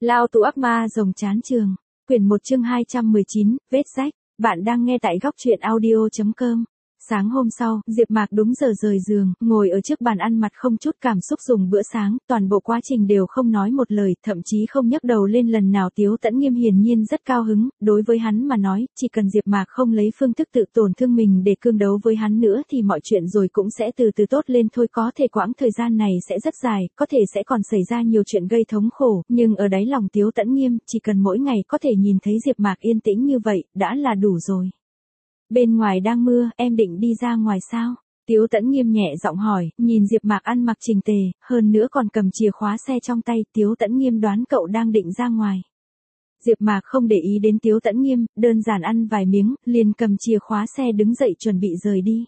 Lao tù ác ma rồng chán trường. Quyển 1 chương 219, vết rách. Bạn đang nghe tại góc truyện audio.com. Sáng hôm sau, Diệp Mạc đúng giờ rời giường, ngồi ở trước bàn ăn mặt không chút cảm xúc dùng bữa sáng, toàn bộ quá trình đều không nói một lời, thậm chí không nhấc đầu lên lần nào. Tiếu Tẫn Nghiêm hiển nhiên rất cao hứng, đối với hắn mà nói, chỉ cần Diệp Mạc không lấy phương thức tự tổn thương mình để cương đấu với hắn nữa thì mọi chuyện rồi cũng sẽ từ từ tốt lên thôi. Có thể quãng thời gian này sẽ rất dài, có thể sẽ còn xảy ra nhiều chuyện gây thống khổ, nhưng ở đáy lòng Tiếu Tẫn Nghiêm, chỉ cần mỗi ngày có thể nhìn thấy Diệp Mạc yên tĩnh như vậy, đã là đủ rồi. Bên ngoài đang mưa, em định đi ra ngoài sao? Tiếu Tẫn Nghiêm nhẹ giọng hỏi, nhìn Diệp Mạc ăn mặc chỉnh tề, hơn nữa còn cầm chìa khóa xe trong tay, Tiếu Tẫn Nghiêm đoán cậu đang định ra ngoài. Diệp Mạc không để ý đến Tiếu Tẫn Nghiêm, đơn giản ăn vài miếng, liền cầm chìa khóa xe đứng dậy chuẩn bị rời đi.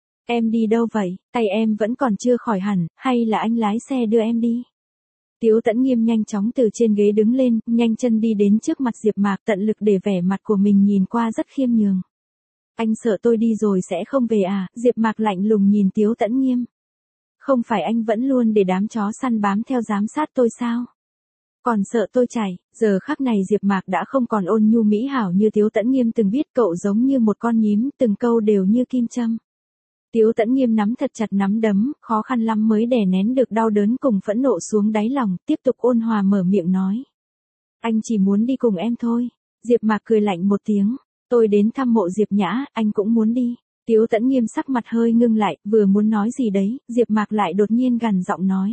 Em đi đâu vậy? Tay em vẫn còn chưa khỏi hẳn, hay là anh lái xe đưa em đi? Tiếu Tẫn Nghiêm nhanh chóng từ trên ghế đứng lên, nhanh chân đi đến trước mặt Diệp Mạc, tận lực để vẻ mặt của mình nhìn qua rất khiêm nhường. Anh sợ tôi đi rồi sẽ không về à? Diệp Mạc lạnh lùng nhìn Tiếu Tẫn Nghiêm. Không phải anh vẫn luôn để đám chó săn bám theo giám sát tôi sao? Còn sợ tôi chạy? Giờ khắc này Diệp Mạc đã không còn ôn nhu mỹ hảo như Tiếu Tẫn Nghiêm từng biết, cậu giống như một con nhím, từng câu đều như kim châm. Tiếu Tẫn Nghiêm nắm thật chặt nắm đấm, khó khăn lắm mới đè nén được đau đớn cùng phẫn nộ xuống đáy lòng, tiếp tục ôn hòa mở miệng nói. Anh chỉ muốn đi cùng em thôi. Diệp Mạc cười lạnh một tiếng. Tôi đến thăm mộ Diệp Nhã, anh cũng muốn đi. Tiếu Tẫn Nghiêm sắc mặt hơi ngưng lại, vừa muốn nói gì đấy, Diệp Mạc lại đột nhiên gằn giọng nói.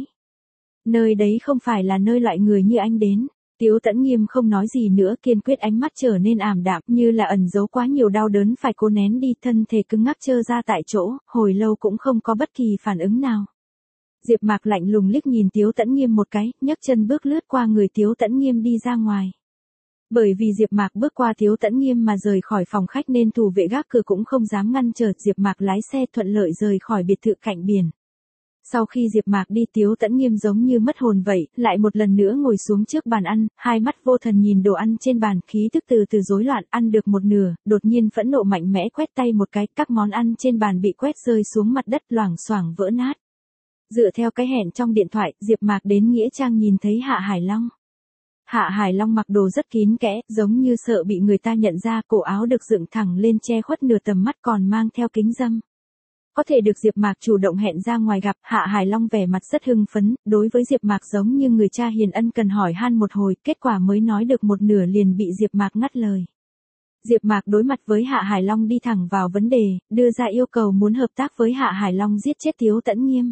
Nơi đấy không phải là nơi loại người như anh đến. Tiếu Tẫn Nghiêm không nói gì nữa, kiên quyết, ánh mắt trở nên ảm đạm, như là ẩn giấu quá nhiều đau đớn phải cố nén đi, thân thể cứng ngắc trơ ra tại chỗ, hồi lâu cũng không có bất kỳ phản ứng nào. Diệp Mạc lạnh lùng liếc nhìn Tiếu Tẫn Nghiêm một cái, nhấc chân bước lướt qua người Tiếu Tẫn Nghiêm đi ra ngoài. Bởi vì Diệp Mạc bước qua Tiếu Tẫn Nghiêm mà rời khỏi phòng khách nên thủ vệ gác cửa cũng không dám ngăn trở, Diệp Mạc lái xe thuận lợi rời khỏi biệt thự cạnh biển. Sau khi Diệp Mạc đi, Tiếu Tẫn Nghiêm giống như mất hồn vậy, lại một lần nữa ngồi xuống trước bàn ăn, hai mắt vô thần nhìn đồ ăn trên bàn, khí tức từ từ rối loạn, ăn được một nửa, đột nhiên phẫn nộ mạnh mẽ quét tay một cái, các món ăn trên bàn bị quét rơi xuống mặt đất loảng xoảng vỡ nát. Dựa theo cái hẹn trong điện thoại, Diệp Mạc đến nghĩa trang nhìn thấy Hạ Hải Long. Hạ Hải Long mặc đồ rất kín kẽ, giống như sợ bị người ta nhận ra, cổ áo được dựng thẳng lên che khuất nửa tầm mắt, còn mang theo kính râm. Có thể được Diệp Mạc chủ động hẹn ra ngoài gặp, Hạ Hải Long vẻ mặt rất hưng phấn, đối với Diệp Mạc giống như người cha hiền ân cần hỏi han một hồi, kết quả mới nói được một nửa liền bị Diệp Mạc ngắt lời. Diệp Mạc đối mặt với Hạ Hải Long đi thẳng vào vấn đề, đưa ra yêu cầu muốn hợp tác với Hạ Hải Long giết chết Tiếu Tẫn Nghiêm.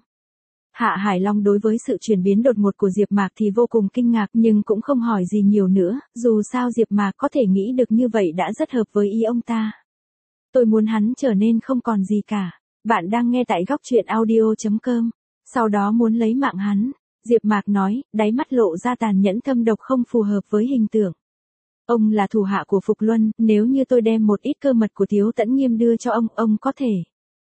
Hạ Hải Long đối với sự chuyển biến đột ngột của Diệp Mạc thì vô cùng kinh ngạc, nhưng cũng không hỏi gì nhiều nữa, dù sao Diệp Mạc có thể nghĩ được như vậy đã rất hợp với ý ông ta. Tôi muốn hắn trở nên không còn gì cả. Bạn đang nghe tại góc truyện audio.com. Sau đó muốn lấy mạng hắn. Diệp Mạc nói, đáy mắt lộ ra tàn nhẫn thâm độc không phù hợp với hình tượng. Ông là thủ hạ của Phục Luân, nếu như tôi đem một ít cơ mật của Tiếu Tẫn Nghiêm đưa cho ông có thể.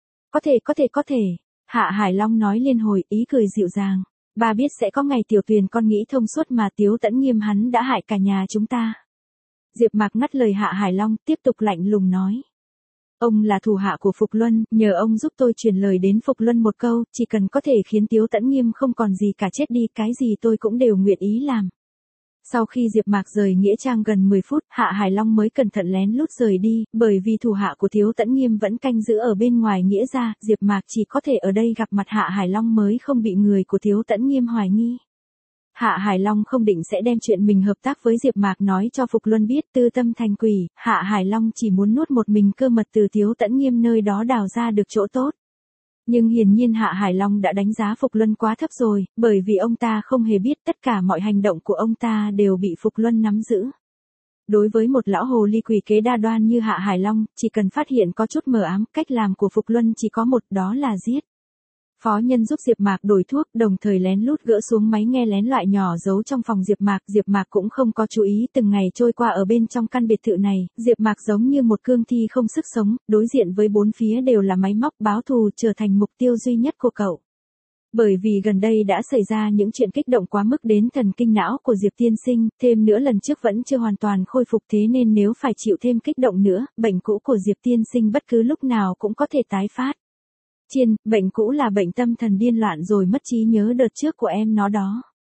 Có thể. Hạ Hải Long nói liên hồi, ý cười dịu dàng. Bà biết sẽ có ngày Tiểu Tuyền con nghĩ thông suốt mà, Tiếu Tẫn Nghiêm hắn đã hại cả nhà chúng ta. Diệp Mạc ngắt lời Hạ Hải Long, tiếp tục lạnh lùng nói. Ông là thủ hạ của Phục Luân, nhờ ông giúp tôi truyền lời đến Phục Luân một câu, chỉ cần có thể khiến Tiếu Tẫn Nghiêm không còn gì cả chết đi, cái gì tôi cũng đều nguyện ý làm. Sau khi Diệp Mạc rời nghĩa trang gần 10 phút, Hạ Hải Long mới cẩn thận lén lút rời đi, bởi vì thủ hạ của Tiếu Tẫn Nghiêm vẫn canh giữ ở bên ngoài nghĩa gia, Diệp Mạc chỉ có thể ở đây gặp mặt Hạ Hải Long mới không bị người của Tiếu Tẫn Nghiêm hoài nghi. Hạ Hải Long không định sẽ đem chuyện mình hợp tác với Diệp Mạc nói cho Phục Luân biết, tư tâm thành quỷ, Hạ Hải Long chỉ muốn nuốt một mình cơ mật từ Tiếu Tẫn Nghiêm nơi đó đào ra được chỗ tốt. Nhưng hiển nhiên Hạ Hải Long đã đánh giá Phục Luân quá thấp rồi, bởi vì ông ta không hề biết tất cả mọi hành động của ông ta đều bị Phục Luân nắm giữ. Đối với một lão hồ ly quỷ kế đa đoan như Hạ Hải Long, chỉ cần phát hiện có chút mờ ám, cách làm của Phục Luân chỉ có một, đó là giết. Phó Nhân giúp Diệp Mạc đổi thuốc, đồng thời lén lút gỡ xuống máy nghe lén loại nhỏ giấu trong phòng Diệp Mạc cũng không có chú ý. Từng ngày trôi qua ở bên trong căn biệt thự này, Diệp Mạc giống như một cương thi không sức sống, đối diện với bốn phía đều là máy móc, báo thù trở thành mục tiêu duy nhất của cậu. Bởi vì gần đây đã xảy ra những chuyện kích động quá mức đến thần kinh não của Diệp tiên sinh, thêm nữa lần trước vẫn chưa hoàn toàn khôi phục, thế nên nếu phải chịu thêm kích động nữa, bệnh cũ của Diệp tiên sinh bất cứ lúc nào cũng có thể tái phát. Chiên, bệnh cũ là bệnh tâm thần điên loạn rồi mất trí nhớ đợt trước của em nó đó.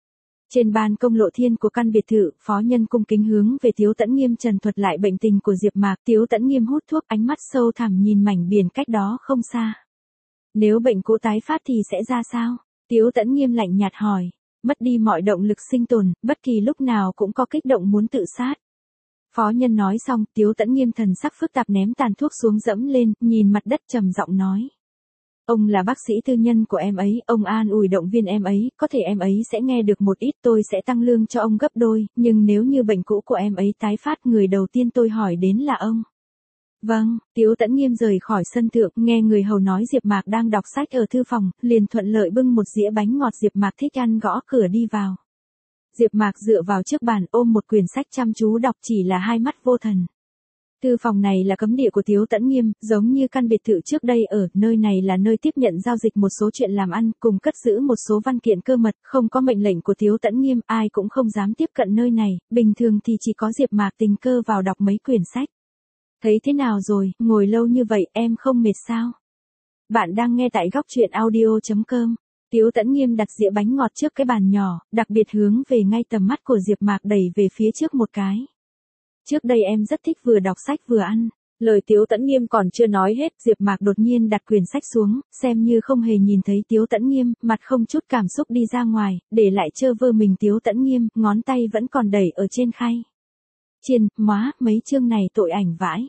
Trên ban công lộ thiên của căn biệt thự, phó nhân cung kính hướng về Tiếu Tẫn Nghiêm trần thuật lại bệnh tình của Diệp Mạc. Tiếu Tẫn Nghiêm hút thuốc, ánh mắt sâu thẳm nhìn mảnh biển cách đó không xa. Nếu bệnh cũ tái phát thì sẽ ra sao? Tiếu Tẫn Nghiêm lạnh nhạt hỏi. Mất đi mọi động lực sinh tồn, bất kỳ lúc nào cũng có kích động muốn tự sát. Phó nhân nói xong, Tiếu Tẫn Nghiêm thần sắc phức tạp ném tàn thuốc xuống dẫm lên, nhìn mặt đất trầm giọng nói. Ông là bác sĩ tư nhân của em ấy, ông an ủi động viên em ấy, có thể em ấy sẽ nghe được một ít, tôi sẽ tăng lương cho ông gấp đôi, nhưng nếu như bệnh cũ của em ấy tái phát, người đầu tiên tôi hỏi đến là ông. Vâng, Tiếu Tẫn Nghiêm rời khỏi sân thượng, nghe người hầu nói Diệp Mạc đang đọc sách ở thư phòng, liền thuận lợi bưng một dĩa bánh ngọt Diệp Mạc thích ăn gõ cửa đi vào. Diệp Mạc dựa vào trước bàn ôm một quyển sách chăm chú đọc, chỉ là hai mắt vô thần. Thư phòng này là cấm địa của Tiếu Tẫn Nghiêm, giống như căn biệt thự trước đây ở, nơi này là nơi tiếp nhận giao dịch một số chuyện làm ăn, cùng cất giữ một số văn kiện cơ mật, không có mệnh lệnh của Tiếu Tẫn Nghiêm, ai cũng không dám tiếp cận nơi này, bình thường thì chỉ có Diệp Mạc tình cờ vào đọc mấy quyển sách. Thấy thế nào rồi, ngồi lâu như vậy em không mệt sao? Bạn đang nghe tại góc truyện audio.com. Tiếu Tẫn Nghiêm đặt dĩa bánh ngọt trước cái bàn nhỏ, đặc biệt hướng về ngay tầm mắt của Diệp Mạc đẩy về phía trước một cái. Trước đây em rất thích vừa đọc sách vừa ăn. Lời Tiếu Tẫn Nghiêm còn chưa nói hết, Diệp Mạc đột nhiên đặt quyển sách xuống, xem như không hề nhìn thấy Tiếu Tẫn Nghiêm, mặt không chút cảm xúc đi ra ngoài, để lại trơ vơ mình Tiếu Tẫn Nghiêm, ngón tay vẫn còn đẩy ở trên khay. Chiên, móa, mấy chương này tội ảnh vãi.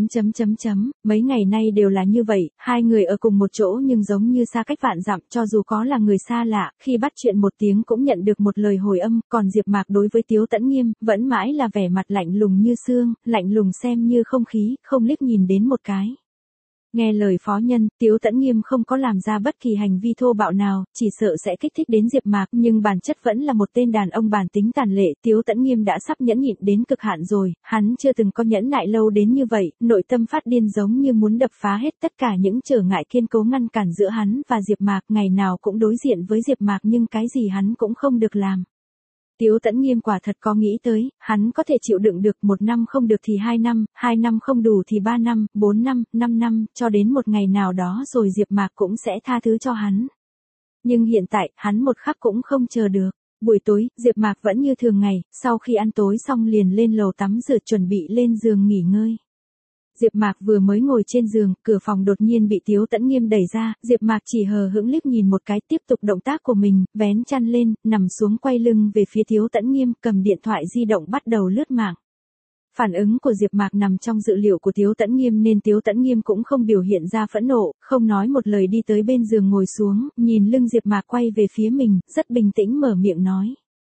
Mấy ngày nay đều là như vậy, hai người ở cùng một chỗ nhưng giống như xa cách vạn dặm, cho dù có là người xa lạ, khi bắt chuyện một tiếng cũng nhận được một lời hồi âm, còn Diệp Mạc đối với Tiếu Tẫn Nghiêm, vẫn mãi là vẻ mặt lạnh lùng như xương, lạnh lùng xem như không khí, không liếc nhìn đến một cái. Nghe lời phó nhân, Tiếu Tẫn Nghiêm không có làm ra bất kỳ hành vi thô bạo nào, chỉ sợ sẽ kích thích đến Diệp Mạc, nhưng bản chất vẫn là một tên đàn ông bản tính tàn lệ, Tiếu Tẫn Nghiêm đã sắp nhẫn nhịn đến cực hạn rồi, hắn chưa từng có nhẫn nại lâu đến như vậy, nội tâm phát điên giống như muốn đập phá hết tất cả những trở ngại kiên cố ngăn cản giữa hắn và Diệp Mạc, ngày nào cũng đối diện với Diệp Mạc nhưng cái gì hắn cũng không được làm. Tiếu Tẫn Nghiêm quả thật có nghĩ tới, hắn có thể chịu đựng được 1 năm không được thì 2 năm không đủ thì 3 năm, 4 năm, 5 năm, cho đến một ngày nào đó rồi Diệp Mạc cũng sẽ tha thứ cho hắn. Nhưng hiện tại, hắn một khắc cũng không chờ được. Buổi tối, Diệp Mạc vẫn như thường ngày, sau khi ăn tối xong liền lên lầu tắm rửa chuẩn bị lên giường nghỉ ngơi. Diệp Mạc vừa mới ngồi trên giường, cửa phòng đột nhiên bị Tiếu Tẫn Nghiêm đẩy ra, Diệp Mạc chỉ hờ hững liếc nhìn một cái, tiếp tục động tác của mình, vén chăn lên, nằm xuống quay lưng về phía Tiếu Tẫn Nghiêm, cầm điện thoại di động bắt đầu lướt mạng. Phản ứng của Diệp Mạc nằm trong dự liệu của Tiếu Tẫn Nghiêm nên Tiếu Tẫn Nghiêm cũng không biểu hiện ra phẫn nộ, không nói một lời đi tới bên giường ngồi xuống, nhìn lưng Diệp Mạc quay về phía mình, rất bình tĩnh mở miệng nói.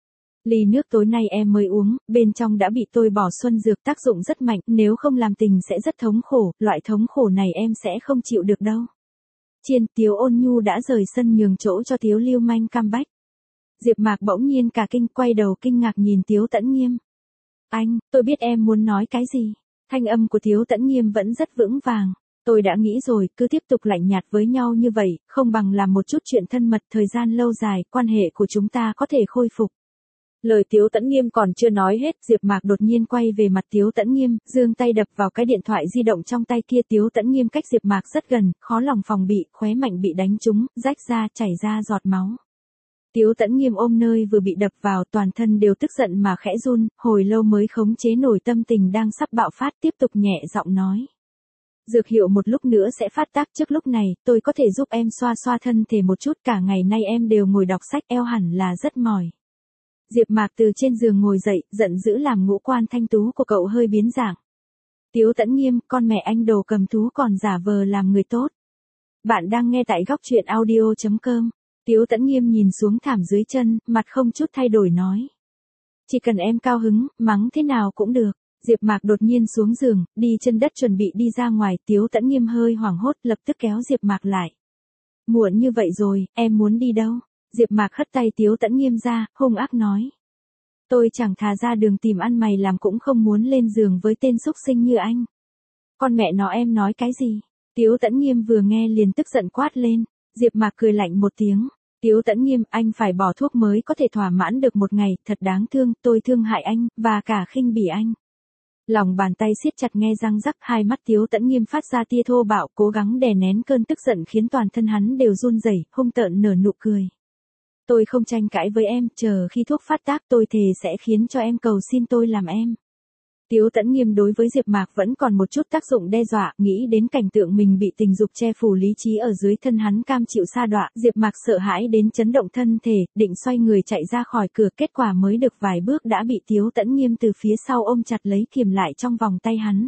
Ly nước tối nay em mới uống, bên trong đã bị tôi bỏ xuân dược tác dụng rất mạnh, nếu không làm tình sẽ rất thống khổ, loại thống khổ này em sẽ không chịu được đâu. Chiên, Tiếu Ôn Nhu đã rời sân nhường chỗ cho Tiếu Lưu Manh comeback. Diệp Mạc bỗng nhiên cả kinh, quay đầu kinh ngạc nhìn Tiếu Tẫn Nghiêm. Anh, tôi biết em muốn nói cái gì. Thanh âm của Tiếu Tẫn Nghiêm vẫn rất vững vàng. Tôi đã nghĩ rồi, cứ tiếp tục lạnh nhạt với nhau như vậy, không bằng làm một chút chuyện thân mật, thời gian lâu dài, quan hệ của chúng ta có thể khôi phục. Lời Tiếu Tẫn Nghiêm còn chưa nói hết, Diệp Mạc đột nhiên quay về mặt Tiếu Tẫn Nghiêm, giương tay đập vào cái điện thoại di động trong tay kia. Tiếu Tẫn Nghiêm cách Diệp Mạc rất gần, khó lòng phòng bị, khóe mạnh bị đánh trúng, rách ra, chảy ra giọt máu. Tiếu Tẫn Nghiêm ôm nơi vừa bị đập vào, toàn thân đều tức giận mà khẽ run, hồi lâu mới khống chế nổi tâm tình đang sắp bạo phát, tiếp tục nhẹ giọng nói. Dược hiệu một lúc nữa sẽ phát tác, trước lúc này, tôi có thể giúp em xoa xoa thân thể một chút, cả ngày nay em đều ngồi đọc sách, eo hẳn là rất mỏi. Diệp Mạc từ trên giường ngồi dậy, giận dữ làm ngũ quan thanh tú của cậu hơi biến dạng. Tiếu Tẫn Nghiêm, con mẹ anh đồ cầm thú còn giả vờ làm người tốt. Bạn đang nghe tại góc truyện audio.com. Tiếu Tẫn Nghiêm nhìn xuống thảm dưới chân, mặt không chút thay đổi nói. Chỉ cần em cao hứng, mắng thế nào cũng được. Diệp Mạc đột nhiên xuống giường, đi chân đất chuẩn bị đi ra ngoài, Tiếu Tẫn Nghiêm hơi hoảng hốt lập tức kéo Diệp Mạc lại. Muộn như vậy rồi, em muốn đi đâu? Diệp Mạc hất tay Tiếu Tẫn Nghiêm ra, hung ác nói. Tôi chẳng thà ra đường tìm ăn mày làm cũng không muốn lên giường với tên xúc sinh như anh. Con mẹ nó em nói cái gì? Tiếu Tẫn Nghiêm vừa nghe liền tức giận quát lên. Diệp Mạc cười lạnh một tiếng. Tiếu Tẫn Nghiêm, anh phải bỏ thuốc mới có thể thỏa mãn được một ngày, thật đáng thương, tôi thương hại anh, và cả khinh bỉ anh. Lòng bàn tay siết chặt nghe răng rắc, hai mắt Tiếu Tẫn Nghiêm phát ra tia thô bạo, cố gắng đè nén cơn tức giận khiến toàn thân hắn đều run rẩy, hung tợn nở nụ cười. Tôi không tranh cãi với em, chờ khi thuốc phát tác tôi thề sẽ khiến cho em cầu xin tôi làm em. Tiếu Tấn Nghiêm đối với Diệp Mạc vẫn còn một chút tác dụng đe dọa, nghĩ đến cảnh tượng mình bị tình dục che phủ lý trí ở dưới thân hắn cam chịu sa đọa, Diệp Mạc sợ hãi đến chấn động thân thể, định xoay người chạy ra khỏi cửa, kết quả mới được vài bước đã bị Tiếu Tấn Nghiêm từ phía sau ôm chặt lấy kiềm lại trong vòng tay hắn.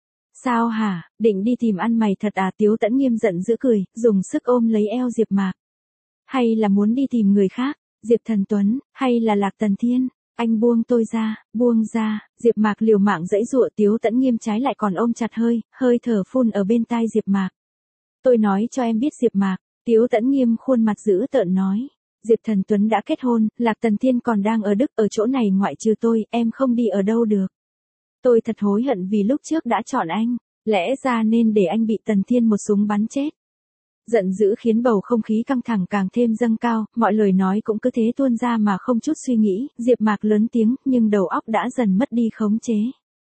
Sao hả, định đi tìm ăn mày thật à? Tiếu Tấn Nghiêm giận dữ cười, dùng sức ôm lấy eo Diệp Mạc. Hay là muốn đi tìm người khác, Diệp Thần Tuấn, hay là Lạc Tần Thiên? Anh buông tôi ra, buông ra, Diệp Mạc liều mạng giãy giụa, Tiếu Tấn Nghiêm trái lại còn ôm chặt hơi thở phun ở bên tai Diệp Mạc. Tôi nói cho em biết Diệp Mạc, Tiếu Tấn Nghiêm khuôn mặt dữ tợn nói. Diệp Thần Tuấn đã kết hôn, Lạc Tần Thiên còn đang ở Đức, ở chỗ này ngoại trừ tôi, em không đi ở đâu được. Tôi thật hối hận vì lúc trước đã chọn anh, lẽ ra nên để anh bị Tần Thiên một súng bắn chết. Giận dữ khiến bầu không khí căng thẳng càng thêm dâng cao, mọi lời nói cũng cứ thế tuôn ra mà không chút suy nghĩ, Diệp Mạc lớn tiếng, nhưng đầu óc đã dần mất đi khống chế.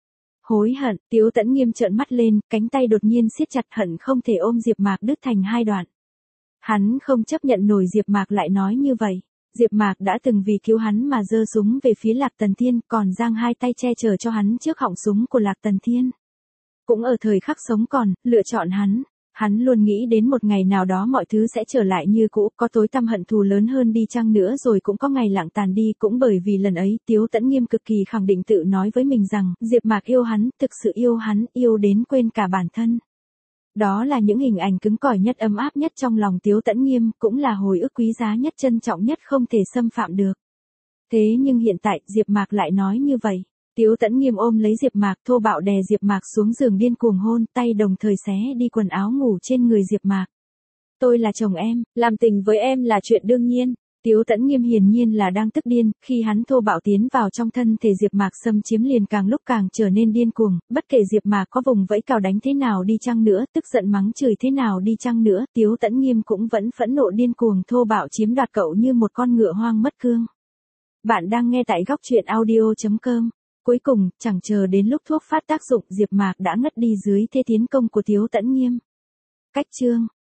Hối hận, Tiếu Tấn Nghiêm trợn mắt lên, cánh tay đột nhiên siết chặt hận không thể ôm Diệp Mạc đứt thành hai đoạn. Hắn không chấp nhận nổi Diệp Mạc lại nói như vậy. Diệp Mạc đã từng vì cứu hắn mà giơ súng về phía Lạc Tần Thiên, còn giang hai tay che chở cho hắn trước họng súng của Lạc Tần Thiên. Cũng ở thời khắc sống còn, lựa chọn hắn. Hắn luôn nghĩ đến một ngày nào đó mọi thứ sẽ trở lại như cũ, có tối tăm hận thù lớn hơn đi chăng nữa rồi cũng có ngày lặng tàn đi, cũng bởi vì lần ấy, Tiếu Tấn Nghiêm cực kỳ khẳng định tự nói với mình rằng, Diệp Mạc yêu hắn, thực sự yêu hắn, yêu đến quên cả bản thân. Đó là những hình ảnh cứng cỏi nhất, ấm áp nhất trong lòng Tiếu Tấn Nghiêm, cũng là hồi ức quý giá nhất, trân trọng nhất, không thể xâm phạm được. Thế nhưng hiện tại, Diệp Mạc lại nói như vậy. Tiếu Tấn Nghiêm ôm lấy Diệp Mạc, thô bạo đè Diệp Mạc xuống giường, điên cuồng hôn, tay đồng thời xé đi quần áo ngủ trên người Diệp Mạc. Tôi là chồng em, làm tình với em là chuyện đương nhiên. Tiếu Tấn Nghiêm hiển nhiên là đang tức điên, khi hắn thô bạo tiến vào trong thân thể Diệp Mạc xâm chiếm liền càng lúc càng trở nên điên cuồng, bất kể Diệp Mạc có vùng vẫy cào đánh thế nào đi chăng nữa, tức giận mắng chửi thế nào đi chăng nữa, Tiếu Tấn Nghiêm cũng vẫn phẫn nộ điên cuồng thô bạo chiếm đoạt cậu như một con ngựa hoang mất cương. Bạn đang nghe tại góc truyện audio.com. Cuối cùng, chẳng chờ đến lúc thuốc phát tác dụng, Diệp Mạc đã ngất đi dưới thế tiến công của Tiếu Tấn Nghiêm. Cách chương